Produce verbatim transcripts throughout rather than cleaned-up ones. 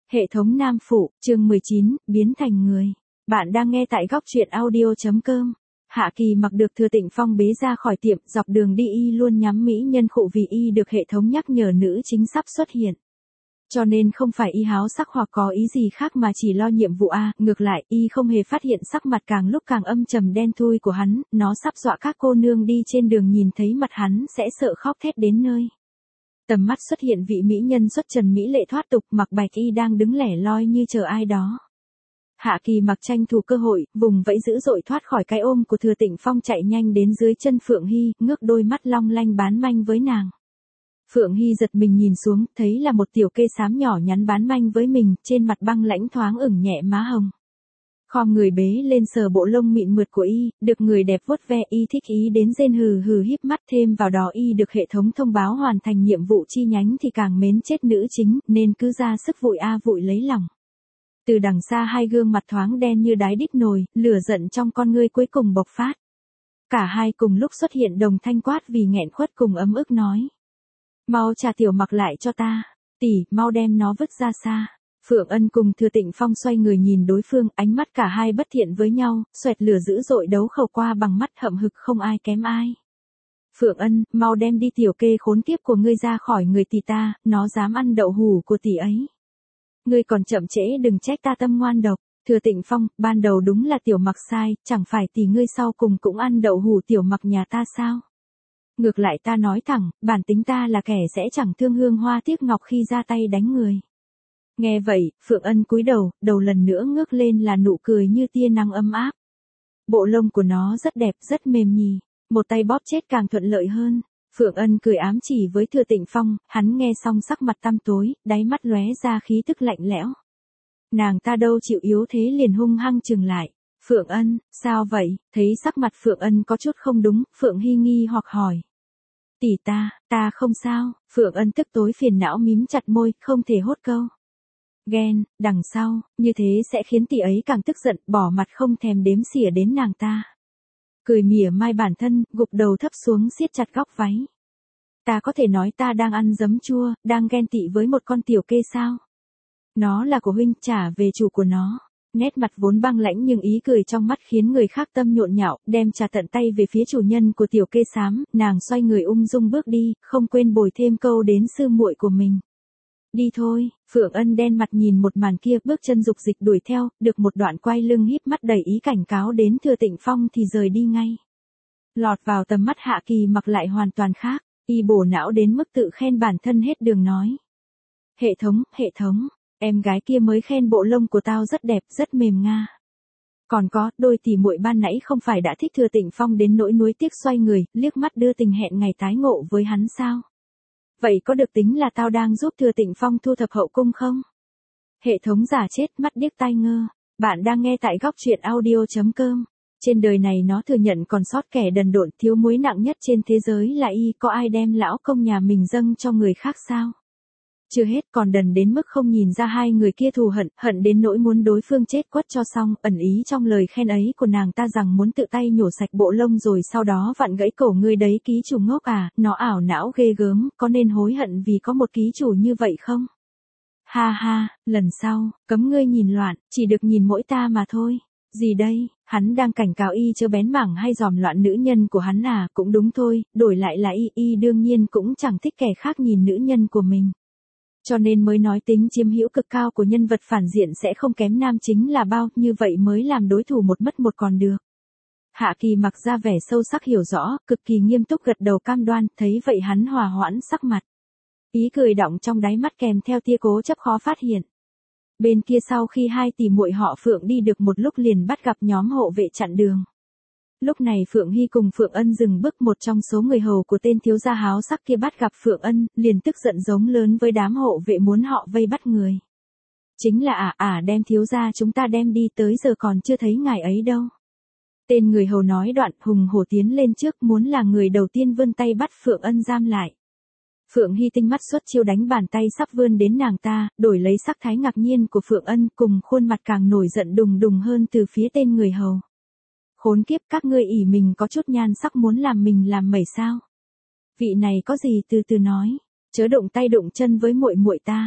Hệ thống nam phụ, chương mười chín, biến thành người. Bạn đang nghe tại góc truyện audio chấm com. Hạ Kỳ mặc được Thừa Tịnh Phong bế ra khỏi tiệm, dọc đường đi y luôn nhắm mỹ nhân khụ vì y được hệ thống nhắc nhở nữ chính sắp xuất hiện. Cho nên không phải y háo sắc hoặc có ý gì khác mà chỉ lo nhiệm vụ A, ngược lại y không hề phát hiện sắc mặt càng lúc càng âm trầm đen thui của hắn, nó sắp dọa các cô nương đi trên đường nhìn thấy mặt hắn sẽ sợ khóc thét đến nơi. Tầm mắt xuất hiện vị mỹ nhân xuất trần mỹ lệ thoát tục, mặc bạch y đang đứng lẻ loi như chờ ai đó. Hạ Kỳ mặc tranh thủ cơ hội, vùng vẫy dữ dội thoát khỏi cái ôm của Thừa Tịnh Phong chạy nhanh đến dưới chân Phượng Hy, ngước đôi mắt long lanh bán manh với nàng. Phượng Hy giật mình nhìn xuống, thấy là một tiểu kê xám nhỏ nhắn bán manh với mình, trên mặt băng lãnh thoáng ửng nhẹ má hồng. Khom người bế lên sờ bộ lông mịn mượt của y, được người đẹp vuốt ve y thích ý đến rên hừ hừ híp mắt, thêm vào đó y được hệ thống thông báo hoàn thành nhiệm vụ chi nhánh thì càng mến chết nữ chính, nên cứ ra sức vội a vội lấy lòng. Từ đằng xa hai gương mặt thoáng đen như đáy đít nồi, lửa giận trong con ngươi cuối cùng bộc phát. Cả hai cùng lúc xuất hiện đồng thanh quát vì nghẹn khuất cùng ấm ức nói. Mau trả tiểu mặc lại cho ta, tỷ, mau đem nó vứt ra xa. Phượng Ân cùng Thừa Tịnh Phong xoay người nhìn đối phương, ánh mắt cả hai bất thiện với nhau, xoẹt lửa dữ dội đấu khẩu qua bằng mắt hậm hực không ai kém ai. Phượng Ân, mau đem đi tiểu kê khốn kiếp của ngươi ra khỏi người tỷ ta, nó dám ăn đậu hủ của tỷ ấy. Ngươi còn chậm trễ đừng trách ta tâm ngoan độc. Thừa Tịnh Phong, ban đầu đúng là tiểu mặc sai, chẳng phải tỷ ngươi sau cùng cũng ăn đậu hủ tiểu mặc nhà ta sao? Ngược lại ta nói thẳng, bản tính ta là kẻ sẽ chẳng thương hương hoa tiếc ngọc khi ra tay đánh người. Nghe vậy, Phượng Ân cúi đầu, đầu lần nữa ngước lên là nụ cười như tia nắng ấm áp. Bộ lông của nó rất đẹp, rất mềm nhì, một tay bóp chết càng thuận lợi hơn. Phượng Ân cười ám chỉ với Thừa Tịnh Phong, hắn nghe xong sắc mặt tăm tối, đáy mắt lóe ra khí tức lạnh lẽo. Nàng ta đâu chịu yếu thế liền hung hăng chừng lại. Phượng Ân, sao vậy? Thấy sắc mặt Phượng Ân có chút không đúng, Phượng Hy nghi hoặc hỏi. Tỷ ta, ta không sao. Phượng Ân tức tối phiền não mím chặt môi, không thể hốt câu. Ghen, đằng sau, như thế sẽ khiến tỷ ấy càng tức giận, bỏ mặt không thèm đếm xỉa đến nàng ta. Cười mỉa mai bản thân, gục đầu thấp xuống siết chặt góc váy. Ta có thể nói ta đang ăn giấm chua, đang ghen tị với một con tiểu kê sao? Nó là của huynh, trả về chủ của nó. Nét mặt vốn băng lãnh nhưng ý cười trong mắt khiến người khác tâm nhộn nhạo, đem trà tận tay về phía chủ nhân của tiểu kê xám, nàng xoay người ung dung bước đi, không quên bồi thêm câu đến sư muội của mình. Đi thôi. Phượng Ân đen mặt nhìn một màn kia, bước chân dục dịch đuổi theo, được một đoạn quay lưng híp mắt đầy ý cảnh cáo đến Thừa Tịnh Phong thì rời đi ngay. Lọt vào tầm mắt Hạ Kỳ mặc lại hoàn toàn khác, y bổ não đến mức tự khen bản thân hết đường nói. Hệ thống, hệ thống, em gái kia mới khen bộ lông của tao rất đẹp, rất mềm nga. Còn có, đôi tỷ muội ban nãy không phải đã thích Thừa Tịnh Phong đến nỗi nuối tiếc xoay người, liếc mắt đưa tình hẹn ngày tái ngộ với hắn sao? Vậy có được tính là tao đang giúp Thừa Tịnh Phong thu thập hậu cung không? Hệ thống giả chết mắt điếc tai ngơ. Bạn đang nghe tại góc truyện audio chấm com. Trên đời này nó thừa nhận còn sót kẻ đần độn thiếu muối nặng nhất trên thế giới là y, có ai đem lão công nhà mình dâng cho người khác sao? Chưa hết còn đần đến mức không nhìn ra hai người kia thù hận, hận đến nỗi muốn đối phương chết quất cho xong, ẩn ý trong lời khen ấy của nàng ta rằng muốn tự tay nhổ sạch bộ lông rồi sau đó vặn gãy cổ ngươi đấy ký chủ ngốc à, nó ảo não ghê gớm, có nên hối hận vì có một ký chủ như vậy không? Ha ha, lần sau, cấm ngươi nhìn loạn, chỉ được nhìn mỗi ta mà thôi. Gì đây, hắn đang cảnh cáo y chớ bén mảng hay dòm loạn nữ nhân của hắn à, cũng đúng thôi, đổi lại là y, y đương nhiên cũng chẳng thích kẻ khác nhìn nữ nhân của mình. Cho nên mới nói tính chiếm hữu cực cao của nhân vật phản diện sẽ không kém nam chính là bao, như vậy mới làm đối thủ một mất một còn được. Hạ Kỳ mặc ra vẻ sâu sắc hiểu rõ, cực kỳ nghiêm túc gật đầu cam đoan, thấy vậy hắn hòa hoãn sắc mặt. Ý cười đọng trong đáy mắt kèm theo tia cố chấp khó phát hiện. Bên kia sau khi hai tỷ muội họ Phượng đi được một lúc liền bắt gặp nhóm hộ vệ chặn đường. Lúc này Phượng Hy cùng Phượng Ân dừng bước, một trong số người hầu của tên thiếu gia háo sắc kia bắt gặp Phượng Ân, liền tức giận giống lớn với đám hộ vệ muốn họ vây bắt người. Chính là ả, ả đem thiếu gia chúng ta đem đi tới giờ còn chưa thấy ngài ấy đâu. Tên người hầu nói đoạn hùng hổ tiến lên trước muốn là người đầu tiên vươn tay bắt Phượng Ân giam lại. Phượng Hy tinh mắt xuất chiêu đánh bàn tay sắp vươn đến nàng ta, đổi lấy sắc thái ngạc nhiên của Phượng Ân cùng khuôn mặt càng nổi giận đùng đùng hơn từ phía tên người hầu. Khốn kiếp, các ngươi ỷ mình có chút nhan sắc muốn làm mình làm mẩy sao? Vị này có gì từ từ nói, chớ động tay động chân với muội muội ta.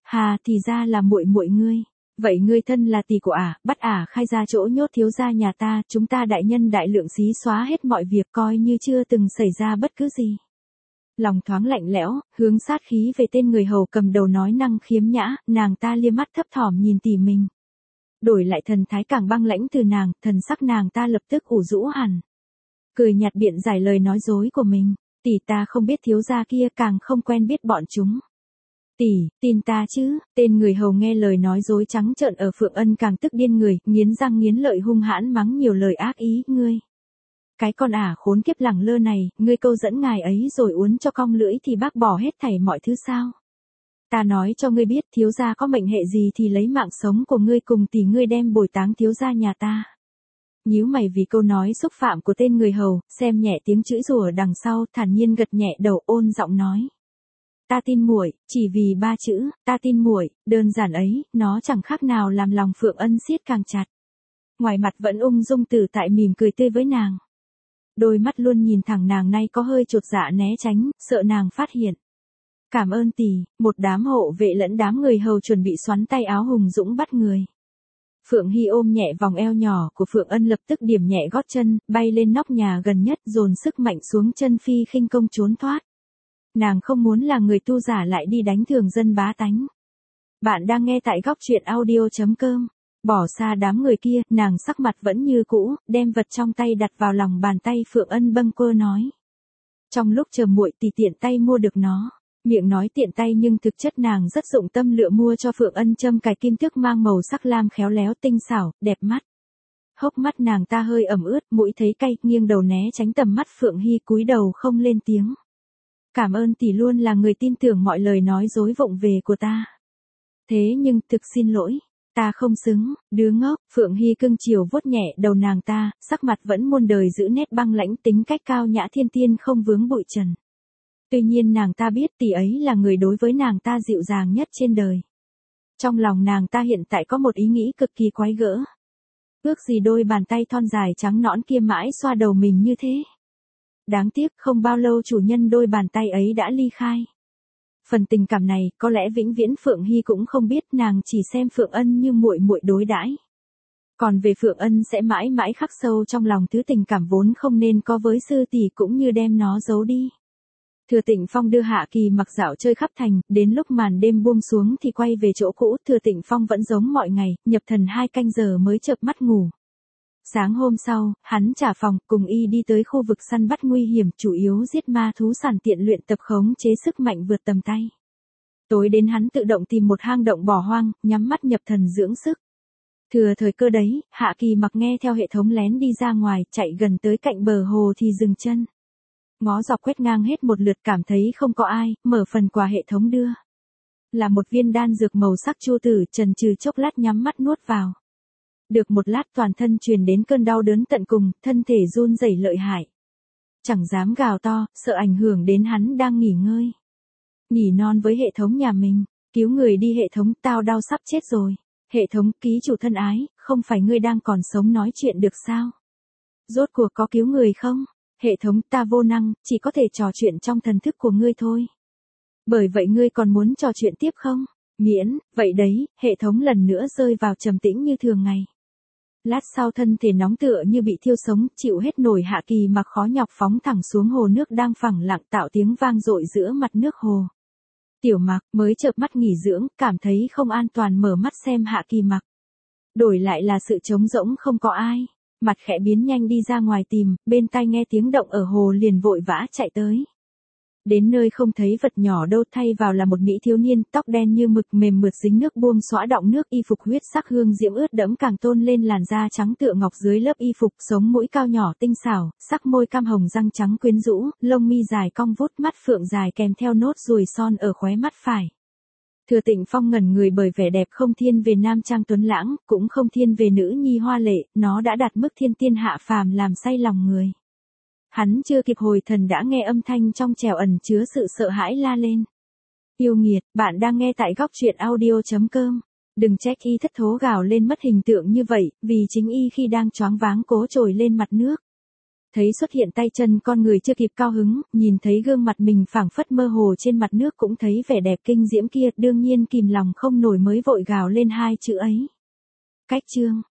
Hà, thì ra là muội muội ngươi. Vậy ngươi thân là tỷ của ả, bắt ả khai ra chỗ nhốt thiếu gia nhà ta, chúng ta đại nhân đại lượng xí xóa hết mọi việc coi như chưa từng xảy ra bất cứ gì. Lòng thoáng lạnh lẽo, hướng sát khí về tên người hầu cầm đầu nói năng khiếm nhã, nàng ta liếc mắt thấp thỏm nhìn tỷ mình. Đổi lại thần thái càng băng lãnh từ nàng, thần sắc nàng ta lập tức ủ rũ hẳn. Cười nhạt biện giải lời nói dối của mình, tỷ ta không biết thiếu gia kia, càng không quen biết bọn chúng. Tỷ, tin ta chứ, tên người hầu nghe lời nói dối trắng trợn ở Phượng Ân càng tức điên người, nghiến răng nghiến lợi hung hãn mắng nhiều lời ác ý, ngươi. Cái con ả khốn kiếp lẳng lơ này, ngươi câu dẫn ngài ấy rồi uốn cho cong lưỡi thì bác bỏ hết thảy mọi thứ sao? Ta nói cho ngươi biết, thiếu gia có mệnh hệ gì thì lấy mạng sống của ngươi cùng tỷ ngươi đem bồi táng thiếu gia nhà ta. Nhíu mày vì câu nói xúc phạm của tên người hầu, xem nhẹ tiếng chửi rủa đằng sau, thản nhiên gật nhẹ đầu, ôn giọng nói. Ta tin muội, chỉ vì ba chữ, ta tin muội, đơn giản ấy, nó chẳng khác nào làm lòng Phượng Ân siết càng chặt. Ngoài mặt vẫn ung dung tự tại mỉm cười tươi với nàng. Đôi mắt luôn nhìn thẳng nàng nay có hơi chột dạ né tránh, sợ nàng phát hiện. Cảm ơn tỷ, một đám hộ vệ lẫn đám người hầu chuẩn bị xoắn tay áo hùng dũng bắt người. Phượng Hy ôm nhẹ vòng eo nhỏ của Phượng Ân lập tức điểm nhẹ gót chân, bay lên nóc nhà gần nhất dồn sức mạnh xuống chân phi khinh công trốn thoát. Nàng không muốn là người tu giả lại đi đánh thường dân bá tánh. Bạn đang nghe tại góc truyện audio chấm com. Bỏ xa đám người kia, nàng sắc mặt vẫn như cũ, đem vật trong tay đặt vào lòng bàn tay Phượng Ân bâng quơ nói. Trong lúc chờ muội tỷ tiện tay mua được nó. Miệng nói tiện tay nhưng thực chất nàng rất dụng tâm lựa mua cho Phượng Ân châm cài kim tước mang màu sắc lam khéo léo tinh xảo, đẹp mắt. Hốc mắt nàng ta hơi ẩm ướt, mũi thấy cay, nghiêng đầu né tránh tầm mắt Phượng Hy cúi đầu không lên tiếng. Cảm ơn tỷ luôn là người tin tưởng mọi lời nói dối vụng về của ta. Thế nhưng, thực xin lỗi, ta không xứng, đứa ngốc, Phượng Hy cưng chiều vuốt nhẹ đầu nàng ta, sắc mặt vẫn muôn đời giữ nét băng lãnh tính cách cao nhã thiên tiên không vướng bụi trần. Tuy nhiên nàng ta biết tỷ ấy là người đối với nàng ta dịu dàng nhất trên đời. Trong lòng nàng ta hiện tại có một ý nghĩ cực kỳ quái gỡ. Ước gì đôi bàn tay thon dài trắng nõn kia mãi xoa đầu mình như thế. Đáng tiếc không bao lâu chủ nhân đôi bàn tay ấy đã ly khai. Phần tình cảm này có lẽ vĩnh viễn Phượng Hy cũng không biết, nàng chỉ xem Phượng Ân như muội muội đối đãi. Còn về Phượng Ân sẽ mãi mãi khắc sâu trong lòng thứ tình cảm vốn không nên có với sư tỷ cũng như đem nó giấu đi. Thừa Tịnh Phong đưa Hạ Kỳ Mặc dạo chơi khắp thành, đến lúc màn đêm buông xuống thì quay về chỗ cũ, Thừa Tịnh Phong vẫn giống mọi ngày, nhập thần hai canh giờ mới chợp mắt ngủ. Sáng hôm sau, hắn trả phòng, cùng y đi tới khu vực săn bắt nguy hiểm, chủ yếu giết ma thú sản tiện luyện tập khống chế sức mạnh vượt tầm tay. Tối đến hắn tự động tìm một hang động bỏ hoang, nhắm mắt nhập thần dưỡng sức. Thừa thời cơ đấy, Hạ Kỳ Mặc nghe theo hệ thống lén đi ra ngoài, chạy gần tới cạnh bờ hồ thì dừng chân. Ngó dọc quét ngang hết một lượt cảm thấy không có ai, mở phần quà hệ thống đưa. Là một viên đan dược màu sắc chu tử, chần chừ chốc lát nhắm mắt nuốt vào. Được một lát toàn thân truyền đến cơn đau đớn tận cùng, thân thể run rẩy lợi hại. Chẳng dám gào to, sợ ảnh hưởng đến hắn đang nghỉ ngơi. Nhỉ non với hệ thống nhà mình, cứu người đi hệ thống, tao đau sắp chết rồi. Hệ thống, ký chủ thân ái, không phải ngươi đang còn sống nói chuyện được sao? Rốt cuộc có cứu người không? Hệ thống, ta vô năng, chỉ có thể trò chuyện trong thần thức của ngươi thôi. Bởi vậy ngươi còn muốn trò chuyện tiếp không? Miễn, vậy đấy, hệ thống lần nữa rơi vào trầm tĩnh như thường ngày. Lát sau thân thể nóng tựa như bị thiêu sống, chịu hết nổi Hạ Kỳ Mặc khó nhọc phóng thẳng xuống hồ nước đang phẳng lặng tạo tiếng vang dội giữa mặt nước hồ. Tiểu Mặc mới chợp mắt nghỉ dưỡng, cảm thấy không an toàn mở mắt xem Hạ Kỳ Mặc. Đổi lại là sự trống rỗng không có ai. Mặt khẽ biến nhanh đi ra ngoài tìm, bên tai nghe tiếng động ở hồ liền vội vã chạy tới. Đến nơi không thấy vật nhỏ đâu, thay vào là một mỹ thiếu niên, tóc đen như mực mềm mượt dính nước buông xõa đọng nước, y phục huyết sắc hương diễm ướt đẫm càng tôn lên làn da trắng tựa ngọc dưới lớp y phục, sống mũi cao nhỏ tinh xảo, sắc môi cam hồng răng trắng quyến rũ, lông mi dài cong vút, mắt phượng dài kèm theo nốt ruồi son ở khóe mắt phải. Thừa Tịnh Phong ngẩn người bởi vẻ đẹp không thiên về nam trang tuấn lãng, cũng không thiên về nữ nhi hoa lệ, nó đã đạt mức thiên tiên hạ phàm làm say lòng người. Hắn chưa kịp hồi thần đã nghe âm thanh trong trẻo ẩn chứa sự sợ hãi la lên. Yêu nghiệt, bạn đang nghe tại góc truyện audio chấm com. Đừng trách y thất thố gào lên mất hình tượng như vậy, vì chính y khi đang choáng váng cố trồi lên mặt nước. thấy xuất hiện tay chân con người chưa kịp cao hứng, nhìn thấy gương mặt mình phảng phất mơ hồ trên mặt nước cũng thấy vẻ đẹp kinh diễm kia, đương nhiên kìm lòng không nổi mới vội gào lên hai chữ ấy. Cách chương.